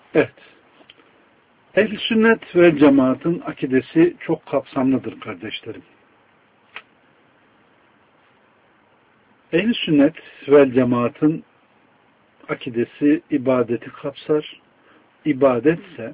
Evet. Ehl-i sünnet ve cemaatin akidesi çok kapsamlıdır kardeşlerim. Ehl-i sünnet ve cemaatin akidesi ibadeti kapsar. İbadetse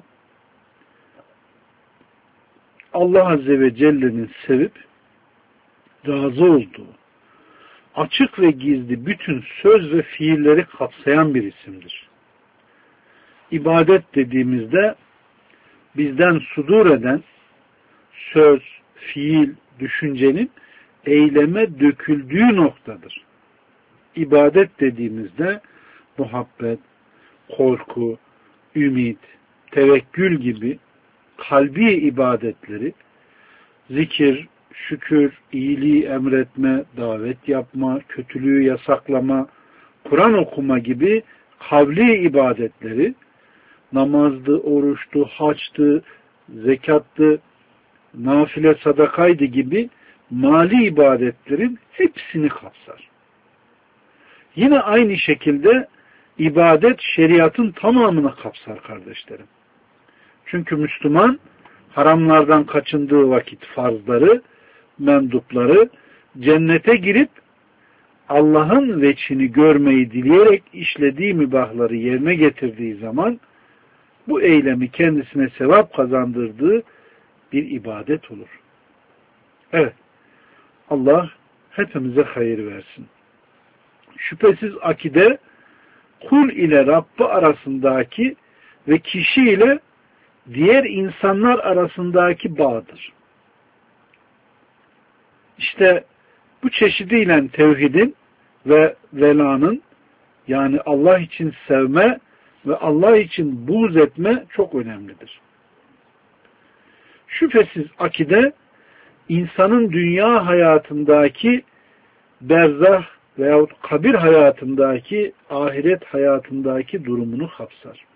Allah Azze ve Celle'nin sevip razı olduğu açık ve gizli bütün söz ve fiilleri kapsayan bir isimdir. İbadet dediğimizde bizden sudur eden söz, fiil, düşüncenin eyleme döküldüğü noktadır. İbadet dediğimizde muhabbet, korku, ümit, tevekkül gibi kalbi ibadetleri, zikir, şükür, iyiliği emretme, davet yapma, kötülüğü yasaklama, Kur'an okuma gibi kavli ibadetleri, namazdı, oruçtu, haçtı, zekattı, nafile sadakaydı gibi mali ibadetlerin hepsini kapsar. Yine aynı şekilde ibadet şeriatın tamamını kapsar kardeşlerim. Çünkü Müslüman haramlardan kaçındığı vakit farzları, mendupları cennete girip Allah'ın veçhini görmeyi dileyerek işlediği mübahları yerine getirdiği zaman bu eylemi kendisine sevap kazandırdığı bir ibadet olur. Evet. Allah hepimize hayır versin. Şüphesiz akide kul ile Rabbi arasındaki ve kişi ile diğer insanlar arasındaki bağdır. İşte bu çeşidiyle tevhidin ve velanın, yani Allah için sevme ve Allah için buğz etme çok önemlidir. Şüphesiz akide insanın dünya hayatındaki berzah veyahut kabir hayatındaki, ahiret hayatındaki durumunu kapsar.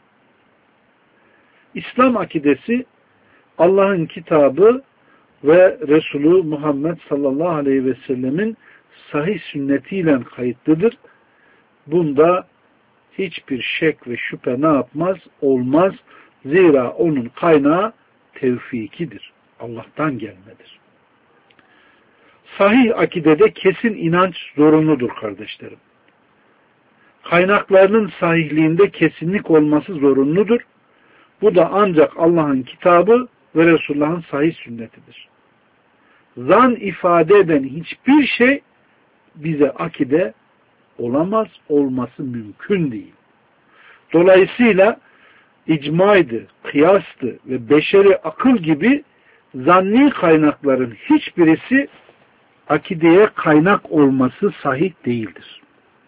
İslam akidesi Allah'ın kitabı ve Resulü Muhammed sallallahu aleyhi ve sellemin sahih sünnetiyle kayıtlıdır. Bunda hiçbir şek ve şüphe ne yapmaz? Olmaz. Zira onun kaynağı tevfikidir. Allah'tan gelmedir. Sahih akidede kesin inanç zorunludur kardeşlerim. Kaynaklarının sahihliğinde kesinlik olması zorunludur. Bu da ancak Allah'ın kitabı ve Resulullah'ın sahih sünnetidir. Zan ifade eden hiçbir şey bize akide olamaz, olması mümkün değil. Dolayısıyla icmaydı, kıyastı ve beşeri akıl gibi zanni kaynakların hiçbirisi akideye kaynak olması sahih değildir.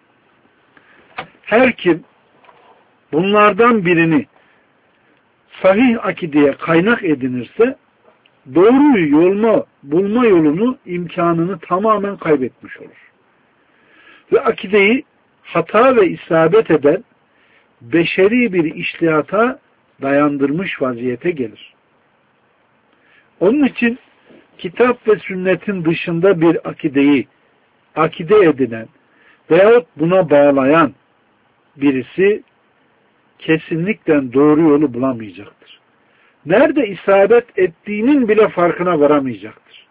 Her kim bunlardan birini sahih akideye kaynak edinirse doğruyu bulma yolunu, imkanını tamamen kaybetmiş olur. Ve akideyi hata ve isabet eden beşeri bir işlihata dayandırmış vaziyete gelir. Onun için kitap ve sünnetin dışında bir akideyi akide edinen veyahut buna bağlayan birisi kesinlikle doğru yolu bulamayacaktır. Nerede isabet ettiğinin bile farkına varamayacaktır.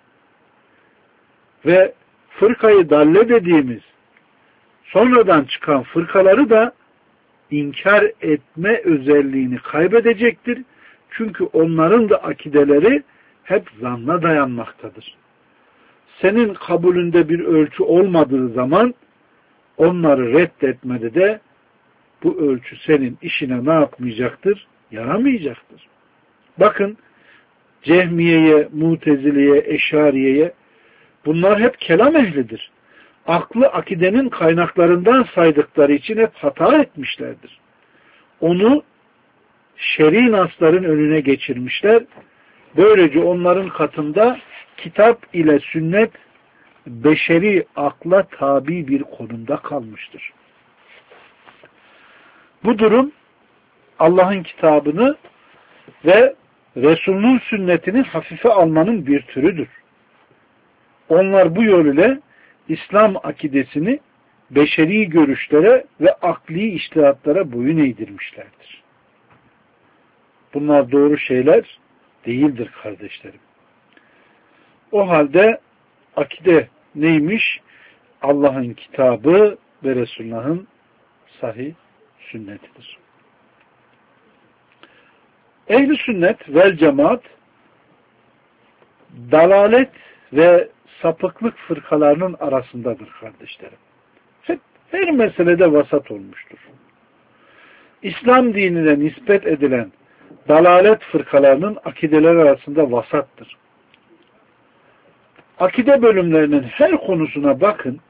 Ve fırkayı dalle dediğimiz sonradan çıkan fırkaları da inkar etme özelliğini kaybedecektir. Çünkü onların da akideleri hep zanna dayanmaktadır. Senin kabulünde bir ölçü olmadığı zaman onları reddetmede de bu ölçü senin işine ne yapmayacaktır? Yaramayacaktır. Bakın Cehmiye'ye, Mutezile'ye, Eşariye'ye bunlar hep kelam ehlidir. Aklı akidenin kaynaklarından saydıkları için hep hata etmişlerdir. Onu şer'i nasların önüne geçirmişler. Böylece onların katında kitap ile sünnet beşeri akla tabi bir konumda kalmıştır. Bu durum Allah'ın kitabını ve Resulünün sünnetini hafife almanın bir türüdür. Onlar bu yol ile İslam akidesini beşeri görüşlere ve akli içtihatlara boyun eğdirmişlerdir. Bunlar doğru şeyler değildir kardeşlerim. O halde akide neymiş? Allah'ın kitabı ve Resulullah'ın sahih sünnetidir. Ehl-i sünnet vel cemaat dalalet ve sapıklık fırkalarının arasındadır kardeşlerim. Hep her meselede vasat olmuştur. İslam dinine nispet edilen dalalet fırkalarının akideler arasında vasattır. Akide bölümlerinin her konusuna bakın.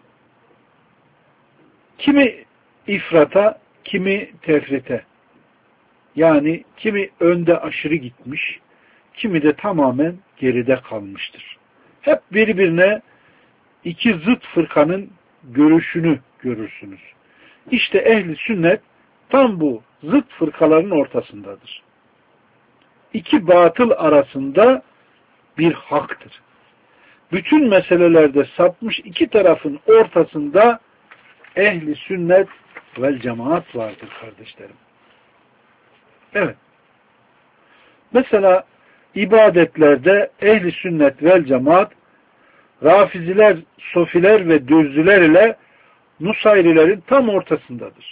Kimi ifrata, kimi tefrite. Yani kimi önde aşırı gitmiş, kimi de tamamen geride kalmıştır. Hep birbirine iki zıt fırkanın görüşünü görürsünüz. İşte ehli sünnet tam bu zıt fırkaların ortasındadır. İki batıl arasında bir haktır. Bütün meselelerde sapmış iki tarafın ortasında ehli sünnet vel cemaat vardır kardeşlerim. Evet. Mesela ibadetlerde ehli sünnet vel cemaat Rafiziler, Sofiler ve Dürzüler ile Nusayrilerin tam ortasındadır.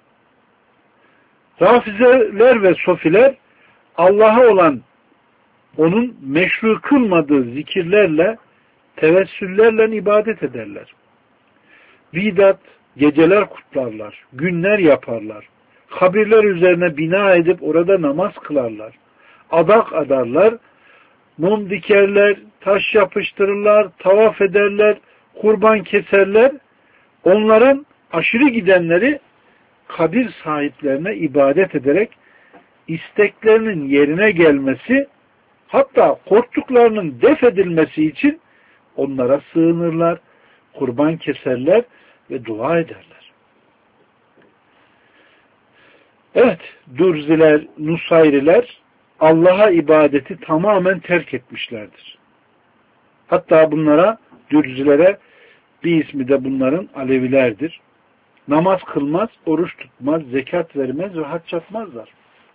Rafiziler ve Sofiler Allah'a olan onun meşru kılmadığı zikirlerle, tevessüllerle ibadet ederler. Bidat, geceler kutlarlar, günler yaparlar. Kabirler üzerine bina edip orada namaz kılarlar. Adak adarlar, mum dikerler, taş yapıştırırlar, tavaf ederler, kurban keserler. Onların aşırı gidenleri kabir sahiplerine ibadet ederek isteklerinin yerine gelmesi, hatta korktuklarının def edilmesi için onlara sığınırlar, kurban keserler ve dua ederler. Evet, Dürziler, Nusayriler Allah'a ibadeti tamamen terk etmişlerdir. Hatta bunlara, Dürzilere bir ismi de bunların Alevilerdir. Namaz kılmaz, oruç tutmaz, zekat vermez ve hac yapmazlar.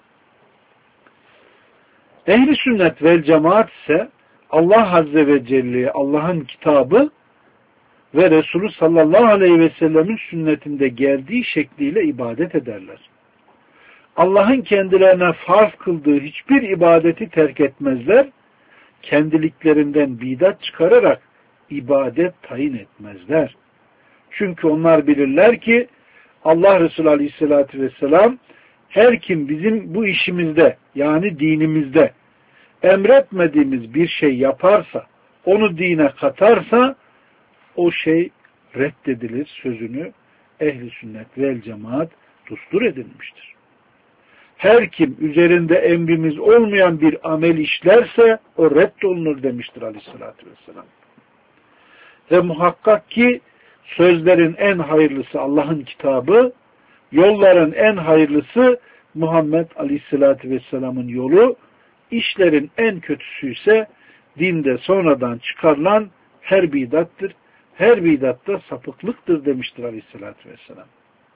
Ehli sünnet vel cemaat ise Allah Azze ve Celle'ye Allah'ın kitabı ve Resulü sallallahu aleyhi ve sellemin sünnetinde geldiği şekliyle ibadet ederler. Allah'ın kendilerine farz kıldığı hiçbir ibadeti terk etmezler, kendiliklerinden bidat çıkararak ibadet tayin etmezler. Çünkü onlar bilirler ki Allah Resulü aleyhissalatü vesselam her kim bizim bu işimizde yani dinimizde emretmediğimiz bir şey yaparsa, onu dine katarsa o şey reddedilir sözünü ehli sünnet vel cemaat dustur edilmiştir. Her kim üzerinde emrimiz olmayan bir amel işlerse o reddolunur demiştir aleyhissalatü vesselam. Ve muhakkak ki sözlerin en hayırlısı Allah'ın kitabı, yolların en hayırlısı Muhammed aleyhissalatü vesselamın yolu, işlerin en kötüsü ise dinde sonradan çıkarılan her bidattır. Her bidatta sapıklıktır demiştir aleyhissalatü vesselam.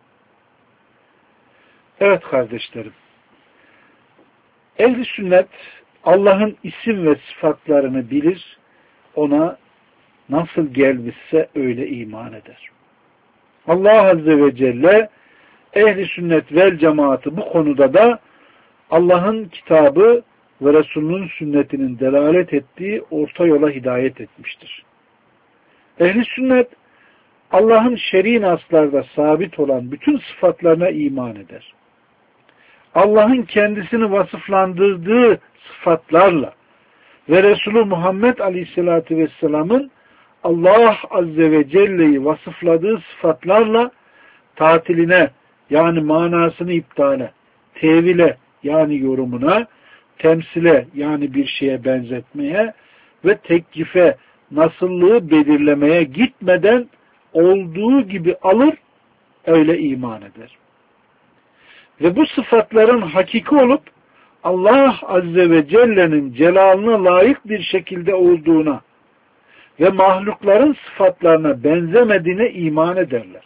Evet kardeşlerim. Ehl-i sünnet Allah'ın isim ve sıfatlarını bilir, ona nasıl gelmişse öyle iman eder. Allah Azze ve Celle ehl-i sünnet vel cemaatı bu konuda da Allah'ın kitabı ve Resulünün sünnetinin delalet ettiği orta yola hidayet etmiştir. Ehl-i sünnet Allah'ın şer'i naslarda sabit olan bütün sıfatlarına iman eder. Allah'ın kendisini vasıflandırdığı sıfatlarla ve Resulü Muhammed Aleyhisselatü Vesselam'ın Allah Azze ve Celle'yi vasıfladığı sıfatlarla tatiline yani manasını iptale, tevile yani yorumuna, temsile yani bir şeye benzetmeye ve tekyife, nasıllığı belirlemeye gitmeden olduğu gibi alır, öyle iman eder. Ve bu sıfatların hakiki olup Allah Azze ve Celle'nin celalına layık bir şekilde olduğuna ve mahlukların sıfatlarına benzemediğine iman ederler.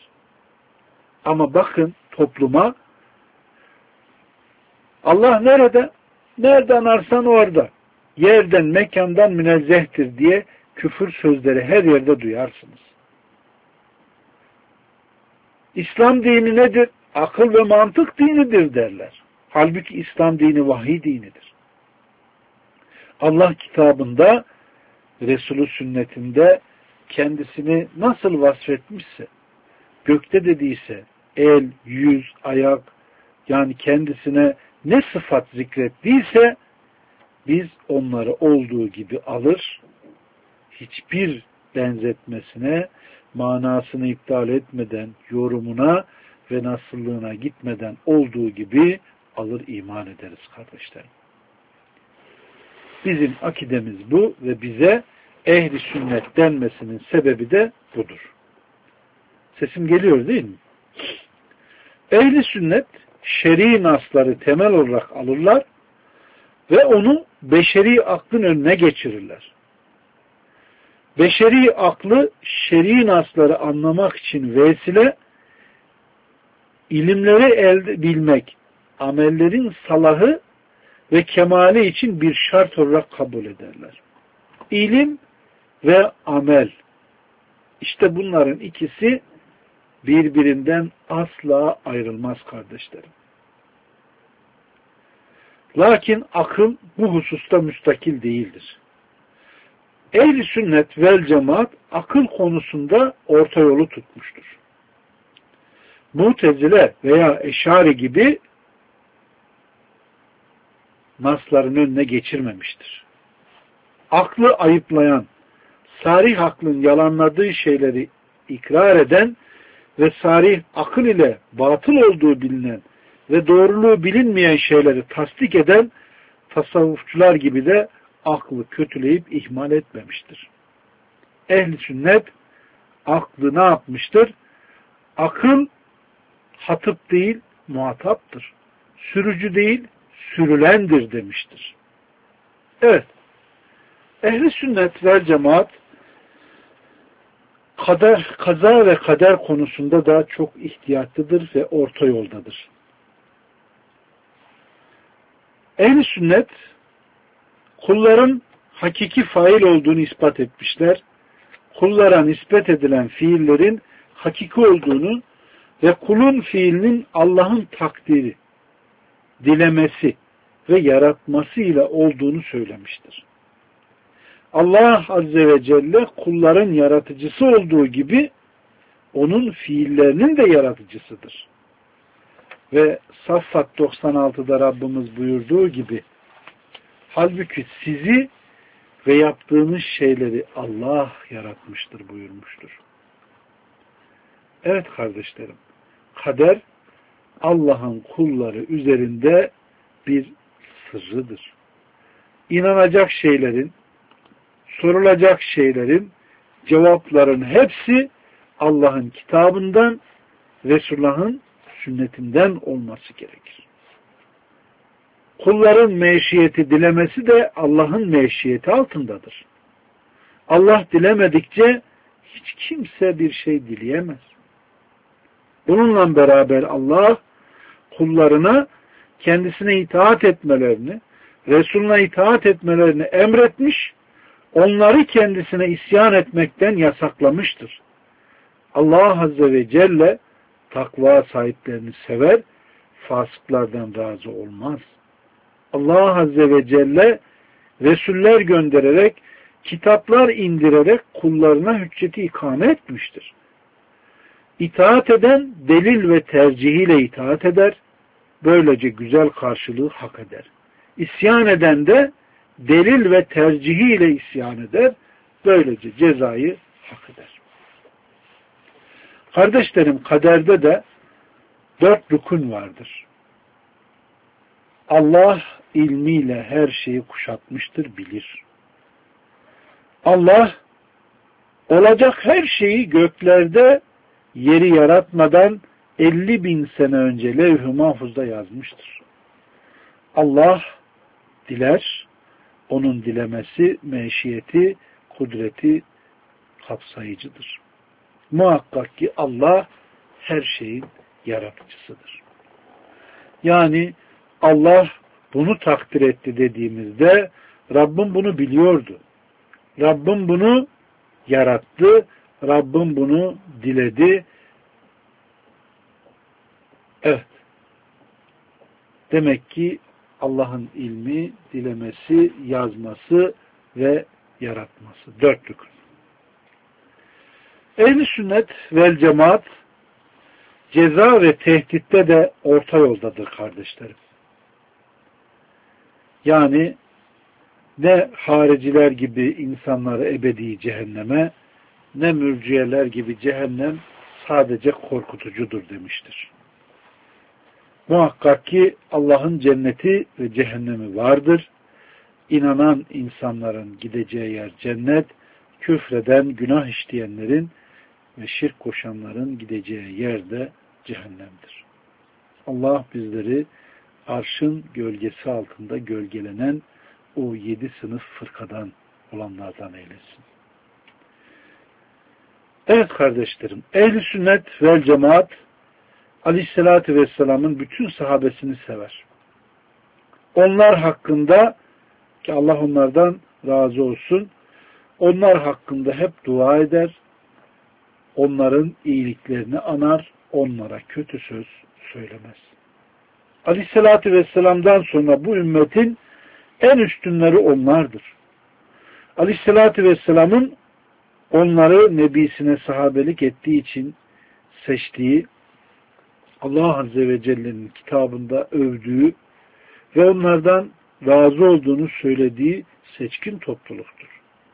Ama bakın topluma Allah nerede? nereden arsan orada, yerden, mekandan münezzehtir diye küfür sözleri her yerde duyarsınız. İslam dini nedir? Akıl ve mantık dinidir derler. Halbuki İslam dini vahiy dinidir. Allah kitabında, Resulü sünnetinde kendisini nasıl vasfetmişse, gökte dediyse, el, yüz, ayak, yani kendisine ne sıfat zikrettiyse, biz onları olduğu gibi alır, hiçbir benzetmesine, manasını iptal etmeden, yorumuna ve nasıllığına gitmeden olduğu gibi alır iman ederiz kardeşlerim. Bizim akidemiz bu ve bize ehli sünnet denmesinin sebebi de budur. Sesim geliyor değil mi? Ehli sünnet şer'i nasları temel olarak alırlar ve onu beşeri aklın önüne geçirirler. Beşeri aklı şer'i nasları anlamak için vesile, ilimleri elde bilmek, amellerin salahı ve kemali için bir şart olarak kabul ederler. İlim ve amel, işte bunların ikisi birbirinden asla ayrılmaz kardeşlerim. Lakin akıl bu hususta müstakil değildir. Ehl-i sünnet vel cemaat akıl konusunda orta yolu tutmuştur. Mu'tezile veya Eşari gibi nasların önüne geçirmemiştir. Aklı ayıplayan, sarih aklın yalanladığı şeyleri ikrar eden ve sarih akıl ile batıl olduğu bilinen ve doğruluğu bilinmeyen şeyleri tasdik eden tasavvufçular gibi de aklı kötüleyip ihmal etmemiştir. Ehl-i sünnet aklı ne yapmıştır? Akıl hatıp değil, muhataptır. Sürücü değil, sürülendir demiştir. Evet. Ehl-i sünnet vel cemaat kaza ve kader konusunda da çok ihtiyatlıdır ve orta yoldadır. Ehl-i sünnet kulların hakiki fail olduğunu ispat etmişler. Kullara nispet edilen fiillerin hakiki olduğunu ve kulun fiilinin Allah'ın takdiri, dilemesi ve yaratmasıyla olduğunu söylemiştir. Allah Azze ve Celle kulların yaratıcısı olduğu gibi onun fiillerinin de yaratıcısıdır. Ve Saffat 96'da Rabbimiz buyurduğu gibi halbuki sizi ve yaptığınız şeyleri Allah yaratmıştır buyurmuştur. Evet kardeşlerim, kader Allah'ın kulları üzerinde bir sırrıdır. İnanacak şeylerin, sorulacak şeylerin, cevapların hepsi Allah'ın kitabından, Resulullah'ın sünnetinden olması gerekir. Kulların meşiyeti dilemesi de Allah'ın meşiyeti altındadır. Allah dilemedikçe hiç kimse bir şey dileyemez. Bununla beraber Allah kullarına kendisine itaat etmelerini, Resulüne itaat etmelerini emretmiş, onları kendisine isyan etmekten yasaklamıştır. Allah Azze ve Celle takva sahiplerini sever, fasıklardan razı olmaz. Allah Azze ve Celle Resuller göndererek, kitaplar indirerek kullarına hücceti ikame etmiştir. İtaat eden delil ve tercihiyle itaat eder, böylece güzel karşılığı hak eder. İsyan eden de delil ve tercihiyle isyan eder, böylece cezayı hak eder. Kardeşlerim, kaderde de 4 rukun vardır. Allah ilmiyle her şeyi kuşatmıştır, bilir. Allah olacak her şeyi göklerde yeri yaratmadan 50.000 sene önce levh-i mahfuzda yazmıştır. Allah diler, onun dilemesi, meşiyeti, kudreti kapsayıcıdır. Muhakkak ki Allah her şeyin yaratıcısıdır. Yani Allah bunu takdir etti dediğimizde Rabbim bunu biliyordu. Rabbim bunu yarattı. Rabbim bunu diledi. Evet. Demek ki Allah'ın ilmi, dilemesi, yazması ve yaratması. 4 rükün. Ehl-i sünnet vel cemaat ceza ve tehditte de orta yoldadır kardeşlerim. Yani ne hariciler gibi insanları ebedi cehenneme, ne mürciyeler gibi cehennem sadece korkutucudur demiştir. Muhakkak ki Allah'ın cenneti ve cehennemi vardır. İnanan insanların gideceği yer cennet, küfreden, günah işleyenlerin ve şirk koşanların gideceği yer de cehennemdir. Allah bizleri arşın gölgesi altında gölgelenen o 7 sınıf fırkadan olanlardan eylesin. Evet kardeşlerim, ehl-i sünnet vel cemaat Aleyhisselatü Vesselam'ın bütün sahabesini sever. Onlar hakkında ki Allah onlardan razı olsun, onlar hakkında hep dua eder, onların iyiliklerini anar, onlara kötü söz söylemez. Aleyhisselatü Vesselam'dan sonra bu ümmetin en üstünleri onlardır. Aleyhisselatü Vesselam'ın onları nebisine sahabelik ettiği için seçtiği, Allah Azze ve Celle'nin kitabında övdüğü ve onlardan razı olduğunu söylediği seçkin topluluktur.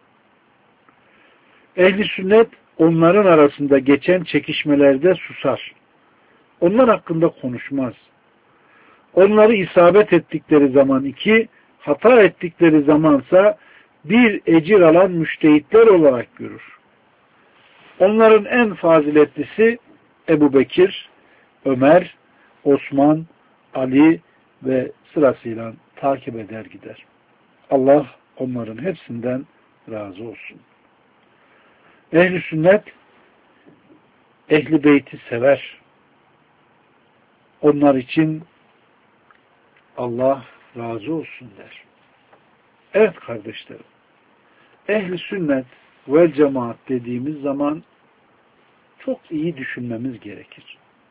Ehl-i sünnet onların arasında geçen çekişmelerde susar. Onlar hakkında konuşmaz. Onları isabet ettikleri zaman 2, hata ettikleri zamansa bir ecir alan müştehitler olarak görür. Onların en faziletlisi Ebu Bekir, Ömer, Osman, Ali ve sırasıyla takip eder gider. Allah onların hepsinden razı olsun. Ehl-i sünnet Ehl-i Beyt'i sever. Onlar için Allah razı olsun der. Evet kardeşlerim, Ehl-i sünnet vel cemaat dediğimiz zaman çok iyi düşünmemiz gerekir.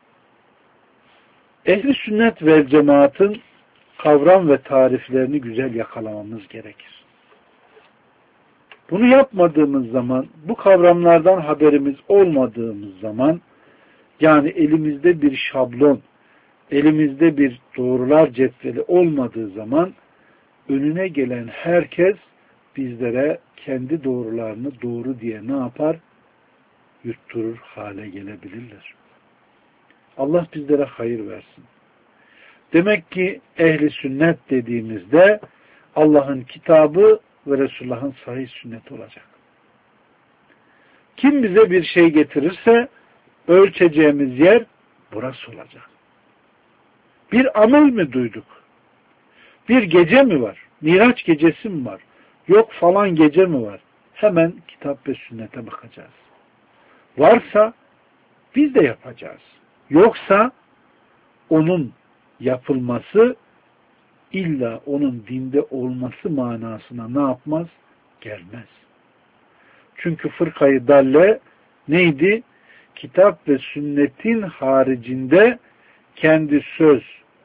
Ehl-i sünnet vel cemaatın kavram ve tariflerini güzel yakalamamız gerekir. Bunu yapmadığımız zaman, bu kavramlardan haberimiz olmadığımız zaman, yani elimizde bir şablon, elimizde bir doğrular cetveli olmadığı zaman, önüne gelen herkes bizlere kendi doğrularını doğru diye ne yapar? Yutturur hale gelebilirler. Allah bizlere hayır versin. Demek ki ehli sünnet dediğimizde Allah'ın kitabı ve Resulullah'ın sahih sünneti olacak. Kim bize bir şey getirirse ölçeceğimiz yer burası olacak. Bir amel mi duyduk? Bir gece mi var? Miraç gecesi mi var? Yok falan gece mi var? Hemen kitap ve sünnete bakacağız. Varsa biz de yapacağız. Yoksa onun yapılması illa onun dinde olması manasına ne yapmaz? Gelmez. Çünkü fırkayı dalle neydi? Kitap ve sünnetin haricinde kendi söz,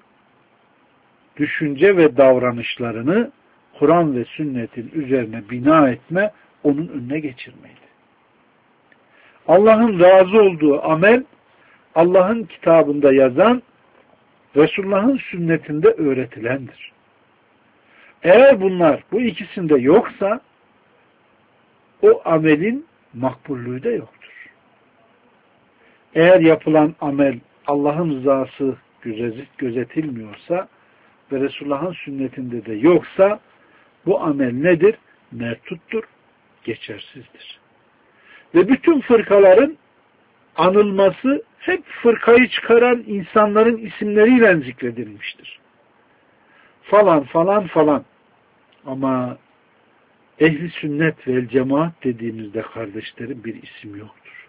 düşünce ve davranışlarını Kur'an ve sünnetin üzerine bina etme, onun önüne geçirmeydi. Allah'ın razı olduğu amel, Allah'ın kitabında yazan, Resulullah'ın sünnetinde öğretilendir. Eğer bunlar bu ikisinde yoksa, o amelin makbullüğü de yoktur. Eğer yapılan amel Allah'ın rızası gözetilmiyorsa ve Resulullah'ın sünnetinde de yoksa, bu amel nedir? Mertuttur, geçersizdir. Ve bütün fırkaların anılması hep fırkayı çıkaran insanların isimleriyle zikredilmiştir. Falan falan falan. Ama ehli sünnet vel cemaat dediğimizde kardeşlerim bir isim yoktur.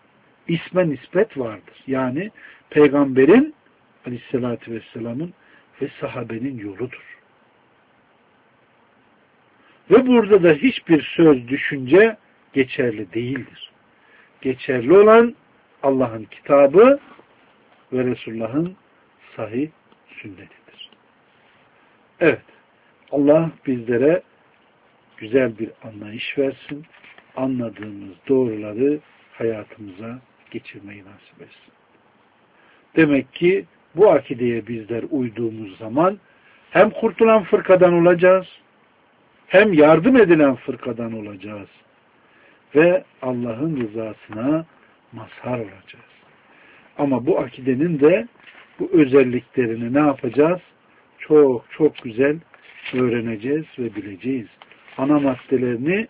İsme nispet vardır. Yani Peygamberin Aleyhisselatü Vesselam'ın ve sahabenin yoludur. Ve burada da hiçbir söz, düşünce geçerli değildir. Geçerli olan Allah'ın kitabı ve Resulullah'ın sahih sünnetidir. Evet, Allah bizlere güzel bir anlayış versin. Anladığımız doğruları hayatımıza geçirmeyi nasip etsin. Demek ki bu akideye bizler uyduğumuz zaman hem kurtulan fırkadan olacağız, hem yardım edilen fırkadan olacağız ve Allah'ın rızasına mazhar olacağız. Ama bu akidenin de bu özelliklerini ne yapacağız? Çok çok güzel öğreneceğiz ve bileceğiz. Ana maddelerini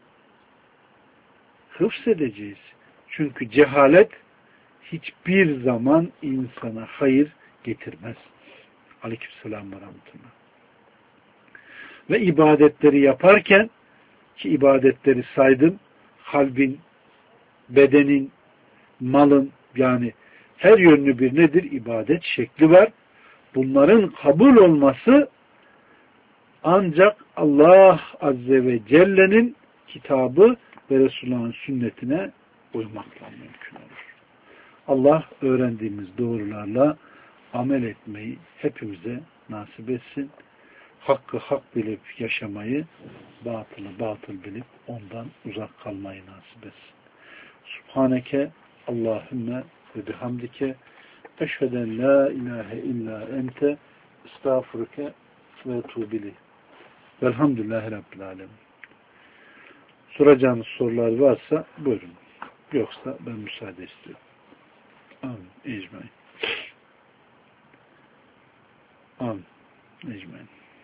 hıfzedeceğiz. Çünkü cehalet hiçbir zaman insana hayır getirmez. Aleykümselam ve rahmetullah. Ve ibadetleri yaparken, ki ibadetleri saydım, kalbin, bedenin, malın, yani her yönlü bir nedir? İbadet şekli var. Bunların kabul olması ancak Allah Azze ve Celle'nin kitabı ve Resulullah'ın sünnetine uymakla mümkün olur. Allah öğrendiğimiz doğrularla amel etmeyi hepimize nasip etsin. Hakkı hak bilip yaşamayı, batılı batıl bilip ondan uzak kalmayı nasip etsin. Subhaneke Allahümme ve bihamdike eşheden la ilahe illa ente estağfurüke ve etûbü velhamdülillahi rabbil alemin. Soracağınız sorular varsa buyurun. Yoksa ben müsaade istiyorum. Amin. Ecmaîn. Amin. Ecmaîn.